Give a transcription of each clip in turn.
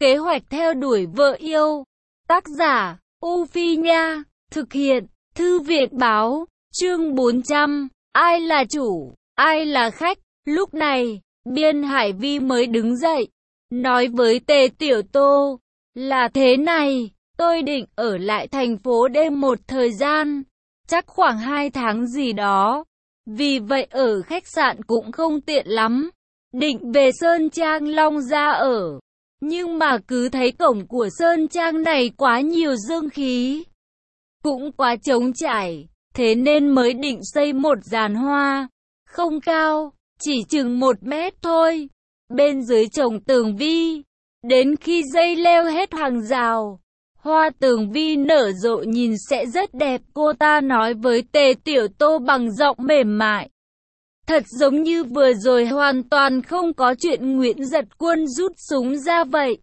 Kế hoạch theo đuổi vợ yêu. Tác giả, U Phi Nha. Thực hiện, Thư viện Báo. Chương 400. Ai là chủ, ai là khách? Lúc này, Biên Hải Vi mới đứng dậy, nói với Tề Tiểu Tô, là thế này, tôi định ở lại thành phố đêm một thời gian, chắc khoảng 2 tháng gì đó. Vì vậy ở khách sạn cũng không tiện lắm, định về Sơn Trang Long Gia ở. Nhưng mà cứ thấy cổng của Sơn Trang này quá nhiều dương khí, cũng quá trống trải, thế nên mới định xây một giàn hoa, không cao, chỉ chừng 1 mét thôi. Bên dưới trồng tường vi, đến khi dây leo hết hàng rào, hoa tường vi nở rộ nhìn sẽ rất đẹp, cô ta nói với Tề Tiểu Tô bằng giọng mềm mại. Thật giống như vừa rồi hoàn toàn không có chuyện Nguyễn Giật Quân rút súng ra vậy.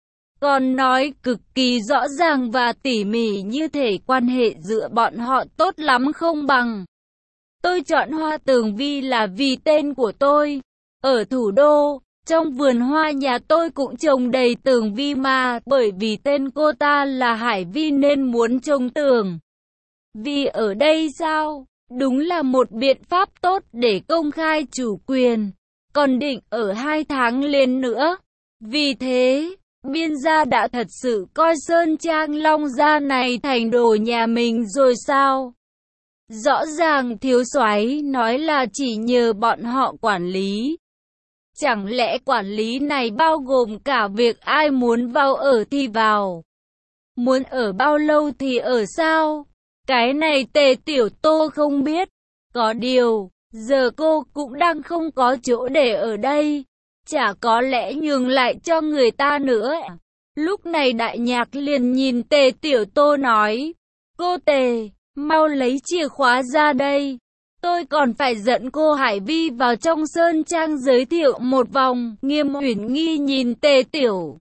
Còn nói cực kỳ rõ ràng và tỉ mỉ, như thể quan hệ giữa bọn họ tốt lắm không bằng. Tôi chọn hoa tường vi là vì tên của tôi. Ở thủ đô, trong vườn hoa nhà tôi cũng trồng đầy tường vi mà, bởi vì tên cô ta là Hải Vi nên muốn trồng tường vì ở đây sao? Đúng là một biện pháp tốt để công khai chủ quyền. Còn định ở 2 tháng liền nữa. Vì thế, Biên gia đã thật sự coi Sơn Trang Long Gia này thành đồ nhà mình rồi sao? Rõ ràng thiếu soái nói là chỉ nhờ bọn họ quản lý. Chẳng lẽ quản lý này bao gồm cả việc ai muốn vào ở thì vào, muốn ở bao lâu thì ở sao? Cái này Tề Tiểu Tô không biết. Có điều, giờ cô cũng đang không có chỗ để ở đây, chả có lẽ nhường lại cho người ta nữa. Lúc này Đại Nhạc liền nhìn Tề Tiểu Tô nói, cô Tề, mau lấy chìa khóa ra đây. Tôi còn phải dẫn cô Hải Vi vào trong Sơn Trang giới thiệu một vòng. Nghiêm Uyển Nghi nhìn Tề Tiểu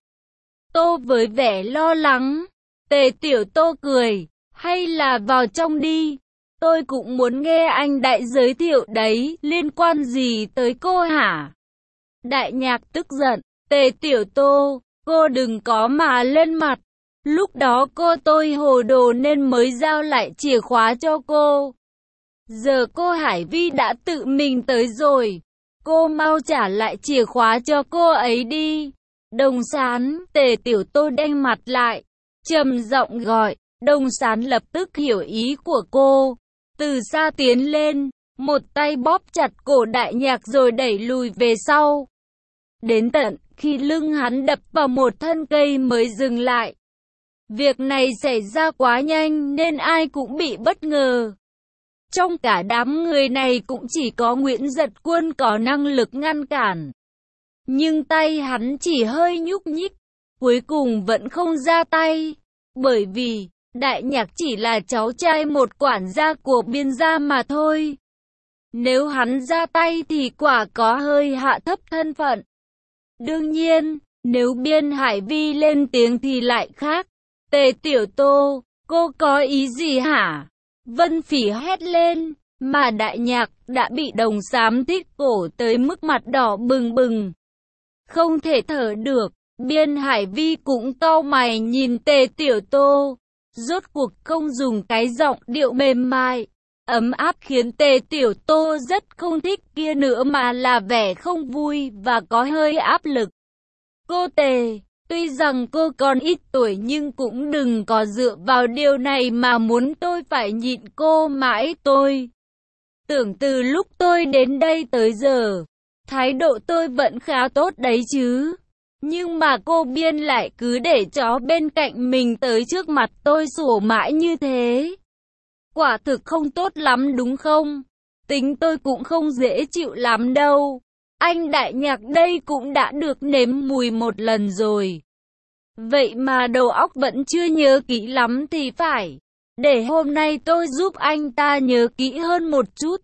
Tô với vẻ lo lắng. Tề Tiểu Tô cười, hay là vào trong đi. Tôi cũng muốn nghe anh Đại giới thiệu đấy, liên quan gì tới cô hả? Đại Nhạc tức giận, Tề Tiểu Tô, cô đừng có mà lên mặt. Lúc đó tôi hồ đồ nên mới giao lại chìa khóa cho cô. Giờ cô Hải Vi đã tự mình tới rồi, cô mau trả lại chìa khóa cho cô ấy đi. Đồng Sán. Tề Tiểu Tô đanh mặt lại, trầm giọng gọi. Đồng Sán lập tức hiểu ý của cô, từ xa tiến lên, một tay bóp chặt cổ Đại Nhạc rồi đẩy lùi về sau. Đến tận khi lưng hắn đập vào một thân cây mới dừng lại. Việc này xảy ra quá nhanh nên ai cũng bị bất ngờ. Trong cả đám người này cũng chỉ có Nguyễn Giật Quân có năng lực ngăn cản. Nhưng tay hắn chỉ hơi nhúc nhích, cuối cùng vẫn không ra tay. Bởi vì, Đại Nhạc chỉ là cháu trai một quản gia của Biên gia mà thôi. Nếu hắn ra tay thì quả có hơi hạ thấp thân phận. Đương nhiên, nếu Biên Hải Vi lên tiếng thì lại khác. Tề Tiểu Tô, cô có ý gì hả? Vân Phỉ hét lên, mà Đại Nhạc đã bị Đồng Sám thích cổ tới mức mặt đỏ bừng bừng, không thể thở được. Biên Hải Vi cũng cau mày nhìn Tề Tiểu Tô, rốt cuộc không dùng cái giọng điệu mềm mại, ấm áp khiến Tề Tiểu Tô rất không thích kia nữa mà là vẻ không vui và có hơi áp lực. Cô Tề, tuy rằng cô còn ít tuổi nhưng cũng đừng có dựa vào điều này mà muốn tôi phải nhịn cô mãi. Tôi tưởng từ lúc tôi đến đây tới giờ, thái độ tôi vẫn khá tốt đấy chứ. Nhưng mà cô Biên lại cứ để chó bên cạnh mình tới trước mặt tôi sủa mãi như thế. Quả thực không tốt lắm đúng không? Tính tôi cũng không dễ chịu lắm đâu. Anh Đại Nhạc đây cũng đã được nếm mùi một lần rồi. Vậy mà đầu óc vẫn chưa nhớ kỹ lắm thì phải. Để hôm nay tôi giúp anh ta nhớ kỹ hơn một chút.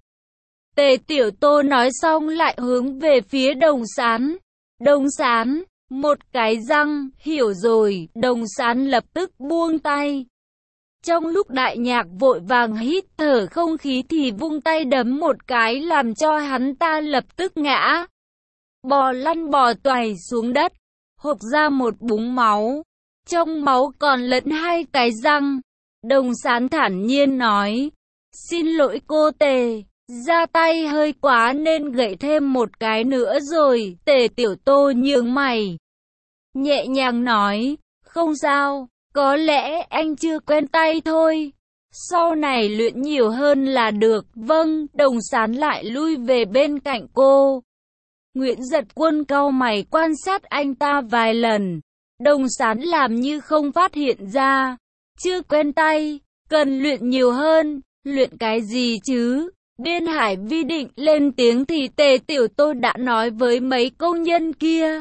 Tề Tiểu Tô nói xong lại hướng về phía Đồng Sán. Đồng Sán, một cái răng, hiểu rồi. Đồng Sán lập tức buông tay. Trong lúc Đại Nhạc vội vàng hít thở không khí thì vung tay đấm một cái làm cho hắn ta lập tức ngã, bò lăn bò toài xuống đất. hộc ra một búng máu. Trong máu còn lẫn 2 cái răng. Đồng Sán thản nhiên nói, xin lỗi cô Tề, ra tay hơi quá nên gậy thêm một cái nữa rồi. Tề Tiểu Tô nhướng mày, nhẹ nhàng nói, không sao, có lẽ anh chưa quen tay thôi. Sau này luyện nhiều hơn là được. Vâng. Đồng Sán lại lui về bên cạnh cô. Nguyễn Giật Quân cau mày quan sát anh ta vài lần. Đồng Sán làm như không phát hiện ra. Chưa quen tay, cần luyện nhiều hơn. Luyện cái gì chứ? Biên Hải Vi định lên tiếng thì Tề Tiểu Tô đã nói với mấy công nhân kia,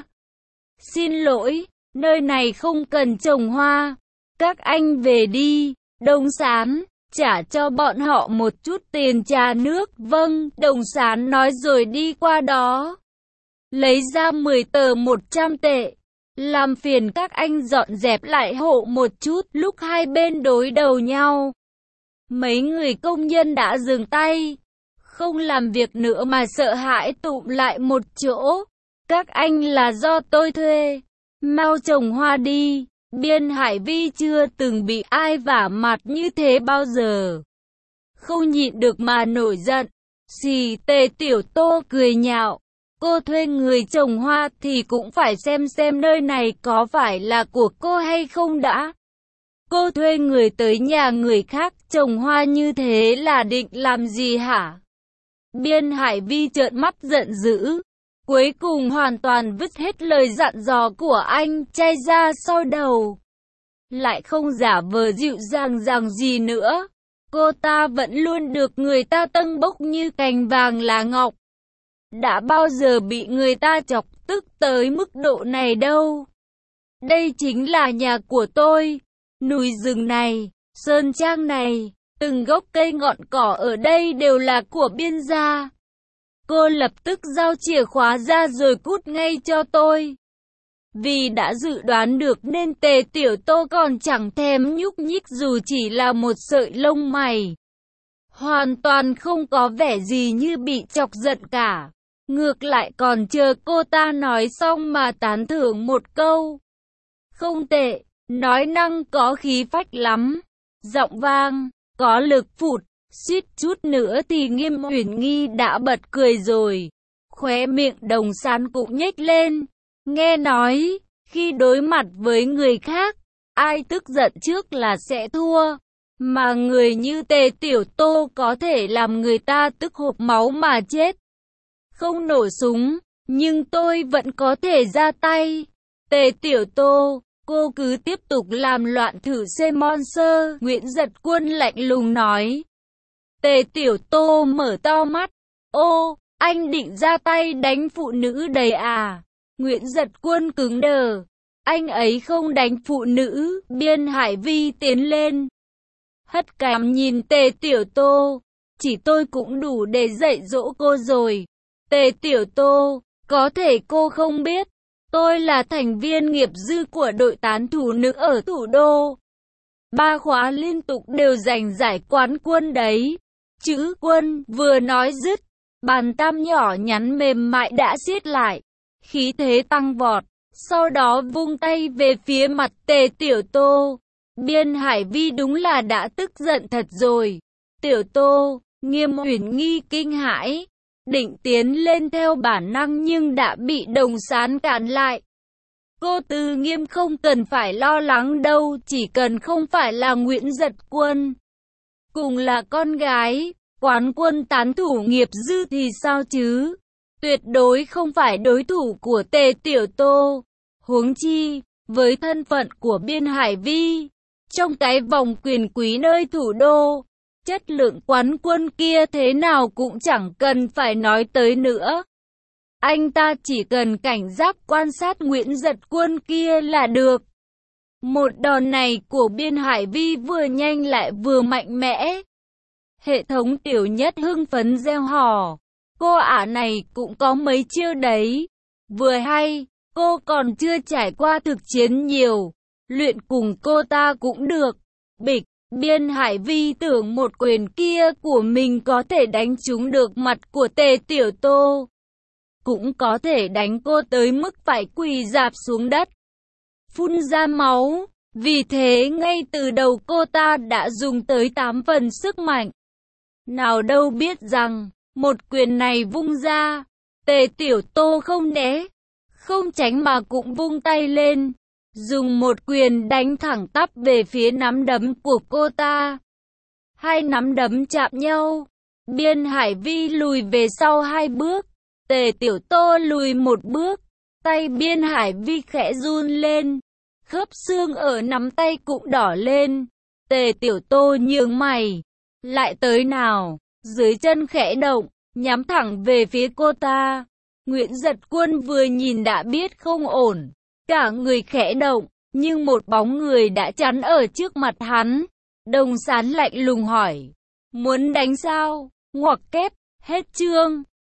xin lỗi, nơi này không cần trồng hoa, các anh về đi. Đồng Sán, trả cho bọn họ một chút tiền trà nước. Vâng. Đồng Sán nói rồi đi qua đó, lấy ra 10 tờ 100 tệ. Làm phiền các anh dọn dẹp lại hộ một chút. Lúc hai bên đối đầu nhau, mấy người công nhân đã dừng tay, không làm việc nữa mà sợ hãi tụm lại một chỗ. Các anh là do tôi thuê, mau trồng hoa đi. Biên Hải Vi chưa từng bị ai vả mặt như thế bao giờ, không nhịn được mà nổi giận. Xì. Tề Tiểu Tô cười nhạo, cô thuê người trồng hoa thì cũng phải xem nơi này có phải là của cô hay không đã. Cô thuê người tới nhà người khác trồng hoa như thế là định làm gì hả? Biên Hải Vi trợn mắt giận dữ, cuối cùng hoàn toàn vứt hết lời dặn dò của anh trai ra sau đầu, lại không giả vờ dịu dàng gì nữa. Cô ta vẫn luôn được người ta tâng bốc như cành vàng lá ngọc, đã bao giờ bị người ta chọc tức tới mức độ này đâu. Đây chính là nhà của tôi, núi rừng này, sơn trang này, từng gốc cây ngọn cỏ ở đây đều là của Biên gia. Cô lập tức giao chìa khóa ra rồi cút ngay cho tôi. Vì đã dự đoán được nên Tề Tiểu Tô còn chẳng thèm nhúc nhích dù chỉ là một sợi lông mày. Hoàn toàn không có vẻ gì như bị chọc giận cả. Ngược lại còn chờ cô ta nói xong mà tán thưởng một câu. Không tệ, nói năng có khí phách lắm. Giọng vang, có lực phụt, suýt chút nữa thì Nghiêm Uyển Nghi đã bật cười rồi. Khóe miệng Đồng Sán cũng nhếch lên. Nghe nói, khi đối mặt với người khác, ai tức giận trước là sẽ thua. Mà người như Tề Tiểu Tô có thể làm người ta tức hộc máu mà chết. Không nổ súng, nhưng tôi vẫn có thể ra tay. Tề Tiểu Tô, cô cứ tiếp tục làm loạn thử xem monster. Nguyễn Giật Quân lạnh lùng nói. Tề Tiểu Tô mở to mắt. Ô, anh định ra tay đánh phụ nữ đấy à? Nguyễn Giật Quân cứng đờ. Anh ấy không đánh phụ nữ. Biên Hải Vi tiến lên, hất cằm nhìn Tề Tiểu Tô. Chỉ tôi cũng đủ để dạy dỗ cô rồi. Tề Tiểu Tô, có thể cô không biết, tôi là thành viên nghiệp dư của đội tán thủ nữ ở thủ đô. 3 khóa liên tục đều giành giải quán quân đấy. Chữ quân vừa nói dứt, bàn tam nhỏ nhắn mềm mại đã siết lại, khí thế tăng vọt, sau đó vung tay về phía mặt Tề Tiểu Tô. Biên Hải Vi đúng là đã tức giận thật rồi. Tiểu Tô, Nghiêm Uyển Nghi kinh hãi, định tiến lên theo bản năng nhưng đã bị Đồng Sán cản lại. Cô Từ Nghiêm không cần phải lo lắng đâu, chỉ cần không phải là Nguyễn Giật Quân, cùng là con gái, quán quân tán thủ nghiệp dư thì sao chứ? Tuyệt đối không phải đối thủ của Tề Tiểu Tô. Huống chi, với thân phận của Biên Hải Vi, trong cái vòng quyền quý nơi thủ đô, chất lượng quán quân kia thế nào cũng chẳng cần phải nói tới nữa. Anh ta chỉ cần cảnh giác quan sát Nguyễn Giật Quân kia là được. Một đòn này của Biên Hải Vi vừa nhanh lại vừa mạnh mẽ. Hệ thống Tiểu Nhất hưng phấn reo hò. Cô ả này cũng có mấy chiêu đấy. Vừa hay, cô còn chưa trải qua thực chiến nhiều. Luyện cùng cô ta cũng được. Bịch, Biên Hải Vi tưởng một quyền kia của mình có thể đánh trúng được mặt của Tề Tiểu Tô. cũng có thể đánh cô tới mức phải quỳ rạp xuống đất, phun ra máu. Vì thế ngay từ đầu cô ta đã dùng tới 8 phần sức mạnh. Nào đâu biết rằng, một quyền này vung ra, Tề Tiểu Tô không né, không tránh mà cũng vung tay lên, dùng một quyền đánh thẳng tắp về phía nắm đấm của cô ta. Hai nắm đấm chạm nhau, Biên Hải Vi lùi về sau 2 bước, Tề Tiểu Tô lùi 1 bước, tay Biên Hải Vi khẽ run lên, khớp xương ở nắm tay cũng đỏ lên. Tề Tiểu Tô nhướng mày, lại tới nào, dưới chân khẽ động, nhắm thẳng về phía cô ta. Nguyễn Giật Quân vừa nhìn đã biết không ổn, cả người khẽ động, nhưng một bóng người đã chắn ở trước mặt hắn. Đồng Sán lạnh lùng hỏi, muốn đánh sao? Ngoặc kép, hết chương.